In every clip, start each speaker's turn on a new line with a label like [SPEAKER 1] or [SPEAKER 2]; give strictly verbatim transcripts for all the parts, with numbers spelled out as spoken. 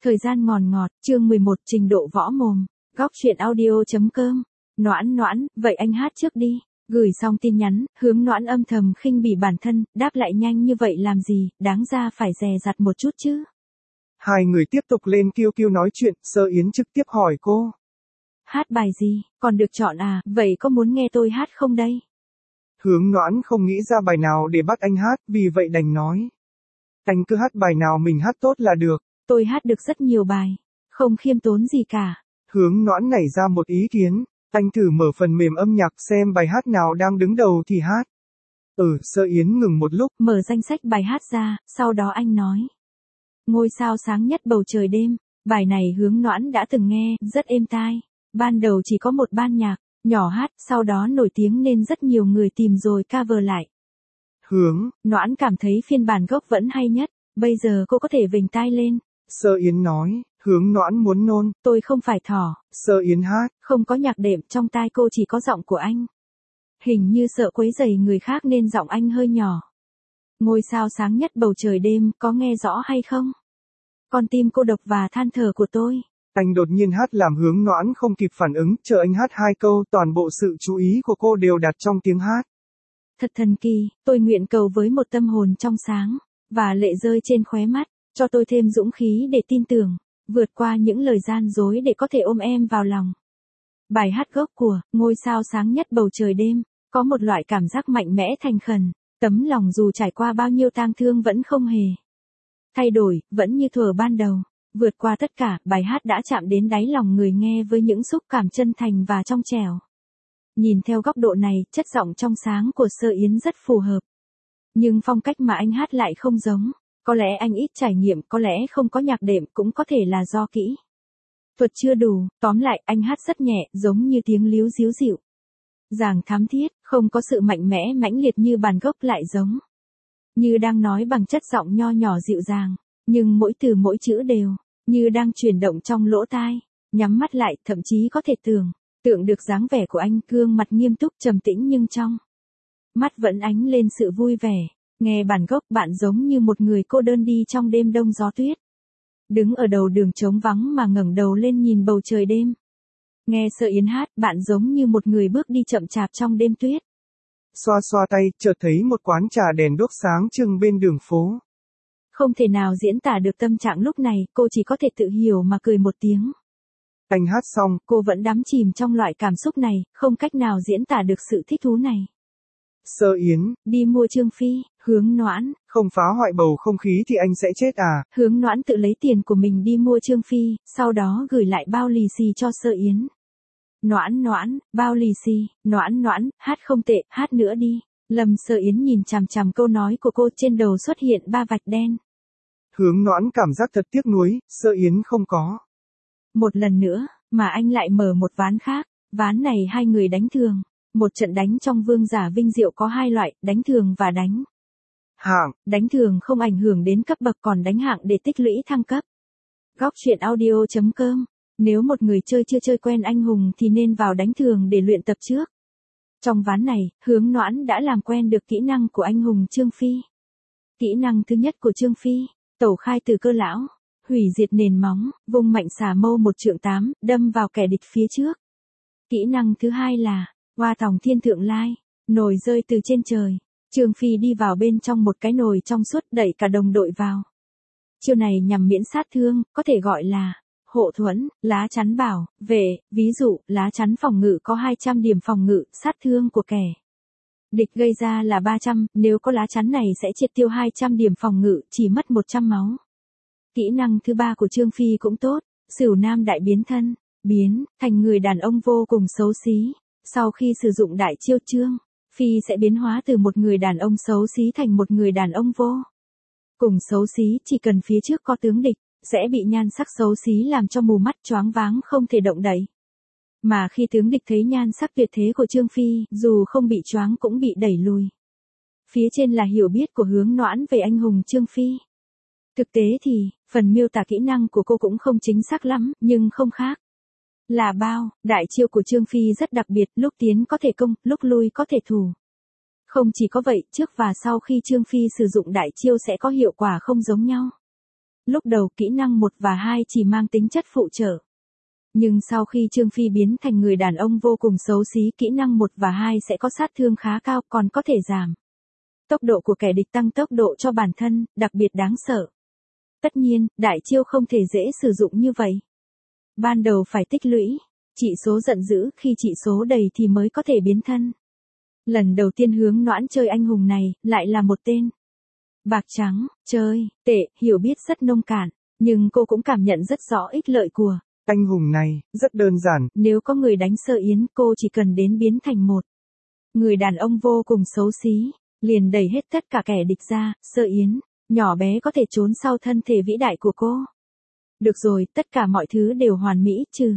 [SPEAKER 1] Thời gian ngòn ngọt, chương mười một trình độ võ mồm, góc truyện audio chấm com. Noãn noãn, vậy anh hát trước đi. Gửi xong tin nhắn, Hướng Noãn âm thầm khinh bỉ bản thân, đáp lại nhanh như vậy làm gì, đáng ra phải dè dặt một chút chứ.
[SPEAKER 2] Hai người tiếp tục lên kiu kiu nói chuyện, Sơ Yến trực tiếp hỏi cô.
[SPEAKER 1] Hát bài gì, còn được chọn à, vậy có muốn nghe tôi hát không đây?
[SPEAKER 2] Hướng Noãn không nghĩ ra bài nào để bắt anh hát, vì vậy đành nói. Anh cứ hát bài nào mình hát tốt là được.
[SPEAKER 1] Tôi hát được rất nhiều bài, không khiêm tốn gì cả.
[SPEAKER 2] Hướng Noãn nảy ra một ý kiến, anh thử mở phần mềm âm nhạc xem bài hát nào đang đứng đầu thì hát. Ừ, Sơ Yến ngừng một lúc.
[SPEAKER 1] Mở danh sách bài hát ra, sau đó anh nói. Ngôi sao sáng nhất bầu trời đêm, bài này Hướng Noãn đã từng nghe, rất êm tai. Ban đầu chỉ có một ban nhạc, nhỏ hát, sau đó nổi tiếng nên rất nhiều người tìm rồi cover lại.
[SPEAKER 2] Hướng
[SPEAKER 1] Noãn cảm thấy phiên bản gốc vẫn hay nhất, bây giờ cô có thể vểnh tai lên.
[SPEAKER 2] Sơ Yến nói, Hướng Noãn muốn nôn.
[SPEAKER 1] Tôi không phải thỏ.
[SPEAKER 2] Sơ Yến hát.
[SPEAKER 1] Không có nhạc đệm, trong tai cô chỉ có giọng của anh. Hình như sợ quấy rầy người khác nên giọng anh hơi nhỏ. Ngôi sao sáng nhất bầu trời đêm, có nghe rõ hay không? Con tim cô độc và than thở của tôi.
[SPEAKER 2] Anh đột nhiên hát làm Hướng Noãn không kịp phản ứng, chờ anh hát hai câu, toàn bộ sự chú ý của cô đều đặt trong tiếng hát.
[SPEAKER 1] Thật thần kỳ, tôi nguyện cầu với một tâm hồn trong sáng, và lệ rơi trên khóe mắt, cho tôi thêm dũng khí để tin tưởng, vượt qua những lời gian dối để có thể ôm em vào lòng. Bài hát gốc của Ngôi sao sáng nhất bầu trời đêm, có một loại cảm giác mạnh mẽ thành khẩn, tấm lòng dù trải qua bao nhiêu tang thương vẫn không hề thay đổi, vẫn như thuở ban đầu. Vượt qua tất cả, bài hát đã chạm đến đáy lòng người nghe với những xúc cảm chân thành và trong trẻo. Nhìn theo góc độ này, chất giọng trong sáng của Sơ Yến rất phù hợp. Nhưng phong cách mà anh hát lại không giống. Có lẽ anh ít trải nghiệm, có lẽ không có nhạc đệm, cũng có thể là do kỹ thuật chưa đủ. Tóm lại, anh hát rất nhẹ, giống như tiếng líu díu dịu. Dàng thắm thiết, không có sự mạnh mẽ mãnh liệt như bản gốc, lại giống như đang nói bằng chất giọng nho nhỏ dịu dàng. Nhưng mỗi từ mỗi chữ đều như đang chuyển động trong lỗ tai. Nhắm mắt lại, thậm chí có thể tưởng tượng được dáng vẻ của anh, gương mặt nghiêm túc trầm tĩnh nhưng trong mắt vẫn ánh lên sự vui vẻ. Nghe bản gốc, bạn giống như một người cô đơn đi trong đêm đông gió tuyết. Đứng ở đầu đường trống vắng mà ngẩng đầu lên nhìn bầu trời đêm. Nghe Sơ Yến hát, bạn giống như một người bước đi chậm chạp trong đêm tuyết.
[SPEAKER 2] Xoa xoa tay, chợt thấy một quán trà đèn đuốc sáng trưng bên đường phố.
[SPEAKER 1] Không thể nào diễn tả được tâm trạng lúc này, cô chỉ có thể tự hiểu mà cười một tiếng.
[SPEAKER 2] Anh hát xong,
[SPEAKER 1] cô vẫn đắm chìm trong loại cảm xúc này, không cách nào diễn tả được sự thích thú này.
[SPEAKER 2] Sơ Yến,
[SPEAKER 1] đi mua Trương Phi. Hướng Noãn,
[SPEAKER 2] không phá hoại bầu không khí thì anh sẽ chết à?
[SPEAKER 1] Hướng Noãn tự lấy tiền của mình đi mua Trương Phi, sau đó gửi lại bao lì xì cho Sơ Yến. Noãn noãn, bao lì xì, Noãn noãn, hát không tệ, hát nữa đi. Lâm Sơ Yến nhìn chằm chằm câu nói của cô, trên đầu xuất hiện ba vạch đen.
[SPEAKER 2] Hướng Noãn cảm giác thật tiếc nuối, Sơ Yến không có.
[SPEAKER 1] Một lần nữa, mà anh lại mở một ván khác, ván này hai người đánh thường. Một trận đánh trong vương giả vinh diệu có hai loại, đánh thường và đánh
[SPEAKER 2] hạng.
[SPEAKER 1] Đánh thường không ảnh hưởng đến cấp bậc, còn đánh hạng để tích lũy thăng cấp. Góc truyện audio chấm com. Nếu một người chơi chưa chơi quen anh hùng thì nên vào đánh thường để luyện tập trước. Trong ván này, Hướng Noãn đã làm quen được kỹ năng của anh hùng Trương Phi. Kỹ năng thứ nhất của Trương Phi, tẩu khai từ cơ lão, hủy diệt nền móng, vung mạnh xà mâu một trượng tám, đâm vào kẻ địch phía trước. Kỹ năng thứ hai là Hoa Tòng Thiên Thượng Lai, nồi rơi từ trên trời. Trương Phi đi vào bên trong một cái nồi trong suốt, đẩy cả đồng đội vào. Chiêu này nhằm miễn sát thương, có thể gọi là hộ thuẫn, lá chắn bảo vệ. Ví dụ, lá chắn phòng ngự có hai trăm điểm phòng ngự, sát thương của kẻ địch gây ra là ba trăm, nếu có lá chắn này sẽ triệt tiêu hai trăm điểm phòng ngự, chỉ mất một trăm máu. Kỹ năng thứ ba của Trương Phi cũng tốt, Sửu Nam Đại Biến Thân, biến thành người đàn ông vô cùng xấu xí. Sau khi sử dụng đại chiêu Trương Phi sẽ biến hóa từ một người đàn ông xấu xí thành một người đàn ông vô cùng xấu xí, chỉ cần phía trước có tướng địch, sẽ bị nhan sắc xấu xí làm cho mù mắt choáng váng không thể động đậy. Mà khi tướng địch thấy nhan sắc tuyệt thế của Trương Phi, dù không bị choáng cũng bị đẩy lùi. Phía trên là hiểu biết của Hướng Noãn về anh hùng Trương Phi. Thực tế thì, phần miêu tả kỹ năng của cô cũng không chính xác lắm, nhưng không khác là bao. Đại chiêu của Trương Phi rất đặc biệt, lúc tiến có thể công, lúc lui có thể thủ. Không chỉ có vậy, trước và sau khi Trương Phi sử dụng đại chiêu sẽ có hiệu quả không giống nhau. Lúc đầu kỹ năng một và hai chỉ mang tính chất phụ trợ. Nhưng sau khi Trương Phi biến thành người đàn ông vô cùng xấu xí, kỹ năng một và hai sẽ có sát thương khá cao, còn có thể giảm tốc độ của kẻ địch, tăng tốc độ cho bản thân, đặc biệt đáng sợ. Tất nhiên, đại chiêu không thể dễ sử dụng như vậy. Ban đầu phải tích lũy chỉ số giận dữ, khi chỉ số đầy thì mới có thể biến thân. Lần đầu tiên Hướng Noãn chơi anh hùng này, lại là một tên bạc trắng, chơi, tệ, hiểu biết rất nông cạn, nhưng cô cũng cảm nhận rất rõ ích lợi của
[SPEAKER 2] anh hùng này, rất đơn giản.
[SPEAKER 1] Nếu có người đánh Sơ Yến, cô chỉ cần đến biến thành một người đàn ông vô cùng xấu xí, liền đẩy hết tất cả kẻ địch ra. Sơ Yến, nhỏ bé có thể trốn sau thân thể vĩ đại của cô. Được rồi, tất cả mọi thứ đều hoàn mỹ, trừ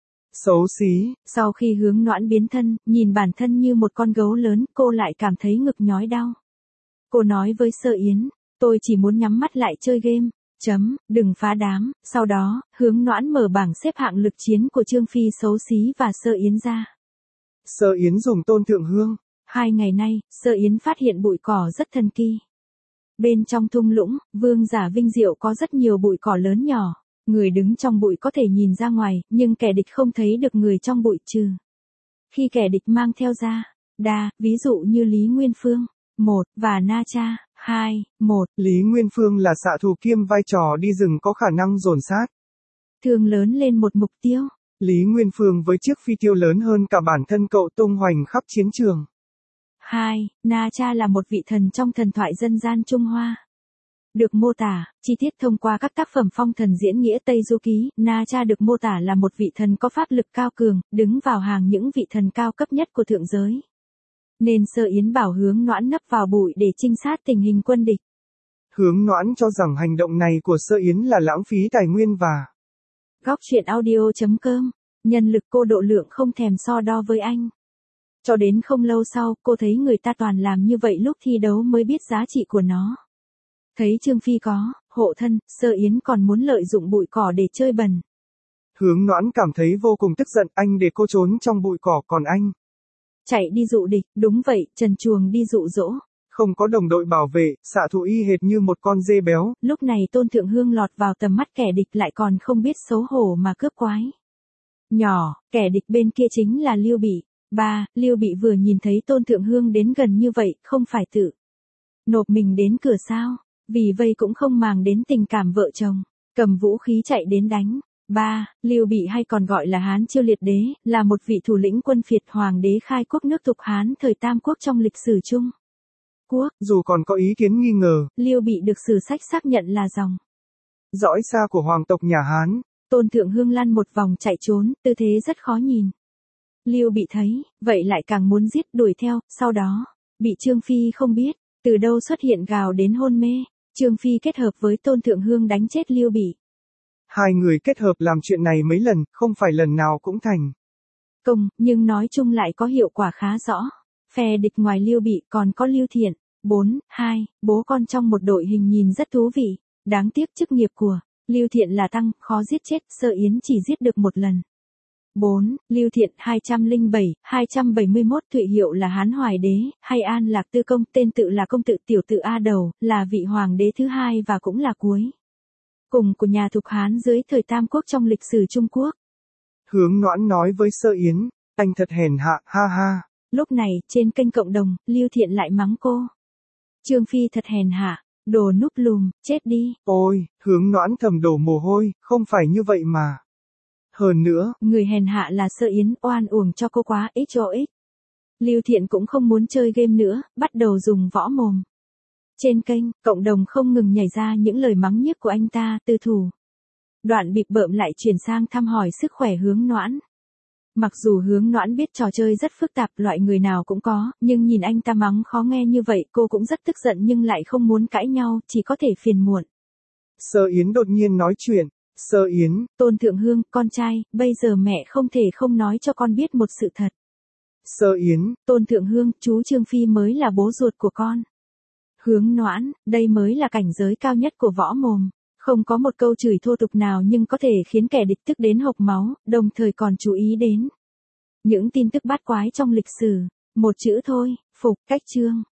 [SPEAKER 2] xấu xí.
[SPEAKER 1] Sau khi Hướng Noãn biến thân, nhìn bản thân như một con gấu lớn, cô lại cảm thấy ngực nhói đau. Cô nói với Sơ Yến, tôi chỉ muốn nhắm mắt lại chơi game, chấm, đừng phá đám. Sau đó, Hướng Noãn mở bảng xếp hạng lực chiến của Trương Phi xấu xí và Sơ Yến ra.
[SPEAKER 2] Sơ Yến dùng Tôn Thượng Hương.
[SPEAKER 1] Hai ngày nay, Sơ Yến phát hiện bụi cỏ rất thần kỳ. Bên trong thung lũng, Vương Giả Vinh Diệu có rất nhiều bụi cỏ lớn nhỏ. Người đứng trong bụi có thể nhìn ra ngoài, nhưng kẻ địch không thấy được người trong bụi trừ khi kẻ địch mang theo ra đa, ví dụ như Lý Nguyên Phương, một, và Na Cha, hai, một.
[SPEAKER 2] Lý Nguyên Phương là xạ thủ kiêm vai trò đi rừng có khả năng dồn sát
[SPEAKER 1] thường lớn lên một mục tiêu.
[SPEAKER 2] Lý Nguyên Phương với chiếc phi tiêu lớn hơn cả bản thân cậu tung hoành khắp chiến trường.
[SPEAKER 1] hai. Na Cha là một vị thần trong thần thoại dân gian Trung Hoa. Được mô tả chi tiết thông qua các tác phẩm phong thần diễn nghĩa Tây Du Ký, Na Cha được mô tả là một vị thần có pháp lực cao cường, đứng vào hàng những vị thần cao cấp nhất của thượng giới. Nên Sơ Yến bảo Hướng Noãn nấp vào bụi để trinh sát tình hình quân địch.
[SPEAKER 2] Hướng Noãn cho rằng hành động này của Sơ Yến là lãng phí tài nguyên và
[SPEAKER 1] Góc truyện audio chấm com, nhân lực cô độ lượng không thèm so đo với anh. Cho đến không lâu sau, cô thấy người ta toàn làm như vậy lúc thi đấu mới biết giá trị của nó. Thấy Trương Phi có hộ thân, Sơ Yến còn muốn lợi dụng bụi cỏ để chơi bẩn.
[SPEAKER 2] Hướng Noãn cảm thấy vô cùng tức giận, anh để cô trốn trong bụi cỏ còn anh
[SPEAKER 1] chạy đi dụ địch. Đúng vậy, trần truồng đi dụ dỗ.
[SPEAKER 2] Không có đồng đội bảo vệ, xạ thủ y hệt như một con dê béo.
[SPEAKER 1] Lúc này Tôn Thượng Hương lọt vào tầm mắt kẻ địch lại còn không biết xấu hổ mà cướp quái. Nhỏ, kẻ địch bên kia chính là Lưu Bị. Ba, Lưu Bị vừa nhìn thấy Tôn Thượng Hương đến gần như vậy, không phải tự nộp mình đến cửa sao? Vì vây cũng không màng đến tình cảm vợ chồng, cầm vũ khí chạy đến đánh. Ba, Lưu Bị hay còn gọi là Hán Chiêu Liệt Đế, là một vị thủ lĩnh quân phiệt hoàng đế khai quốc nước Thục Hán thời Tam Quốc trong lịch sử Trung Quốc.
[SPEAKER 2] Dù còn có ý kiến nghi ngờ,
[SPEAKER 1] Lưu Bị được sử sách xác nhận là dòng
[SPEAKER 2] dõi xa của hoàng tộc nhà Hán.
[SPEAKER 1] Tôn Thượng Hương lăn một vòng chạy trốn, tư thế rất khó nhìn. Lưu Bị thấy, vậy lại càng muốn giết đuổi theo, sau đó, bị Trương Phi không biết, từ đâu xuất hiện gào đến hôn mê. Trương Phi kết hợp với Tôn Thượng Hương đánh chết Lưu Bị.
[SPEAKER 2] Hai người kết hợp làm chuyện này mấy lần, không phải lần nào cũng thành
[SPEAKER 1] công, nhưng nói chung lại có hiệu quả khá rõ. Phe địch ngoài Lưu Bị còn có Lưu Thiện. Bốn, hai, bố con trong một đội hình nhìn rất thú vị. Đáng tiếc chức nghiệp của Lưu Thiện là tăng, khó giết chết, Sơ Yến chỉ giết được một lần. Bốn, Lưu Thiện hai trăm lẻ bảy, hai trăm bảy mươi mốt Thụy hiệu là Hán Hoài Đế, hay An Lạc Tư Công, tên tự là công tự tiểu tự A Đầu, là vị hoàng đế thứ hai và cũng là cuối cùng của nhà Thục Hán dưới thời Tam Quốc trong lịch sử Trung Quốc.
[SPEAKER 2] Hướng Noãn nói với Sơ Yến, anh thật hèn hạ, ha ha.
[SPEAKER 1] Lúc này, trên kênh cộng đồng, Lưu Thiện lại mắng cô. Trương Phi thật hèn hạ, đồ núp lùm, chết đi.
[SPEAKER 2] Ôi, Hướng Noãn thầm đổ mồ hôi, không phải như vậy mà. Hơn nữa,
[SPEAKER 1] người hèn hạ là Sơ Yến, oan uổng cho cô quá ích cho ích. Lưu Thiện cũng không muốn chơi game nữa, bắt đầu dùng võ mồm. Trên kênh, cộng đồng không ngừng nhảy ra những lời mắng nhiếc của anh ta, tư thủ. Đoạn bịp bợm lại chuyển sang thăm hỏi sức khỏe Hướng Noãn. Mặc dù Hướng Noãn biết trò chơi rất phức tạp, loại người nào cũng có, nhưng nhìn anh ta mắng khó nghe như vậy, cô cũng rất tức giận nhưng lại không muốn cãi nhau, chỉ có thể phiền muộn.
[SPEAKER 2] Sơ Yến đột nhiên nói chuyện. Sơ Yến,
[SPEAKER 1] Tôn Thượng Hương, con trai, bây giờ mẹ không thể không nói cho con biết một sự thật.
[SPEAKER 2] Sơ Yến,
[SPEAKER 1] Tôn Thượng Hương, chú Trương Phi mới là bố ruột của con. Hướng Noãn, đây mới là cảnh giới cao nhất của võ mồm. Không có một câu chửi thô tục nào nhưng có thể khiến kẻ địch tức đến hộc máu, đồng thời còn chú ý đến những tin tức bát quái trong lịch sử. Một chữ thôi, phục, cách chương.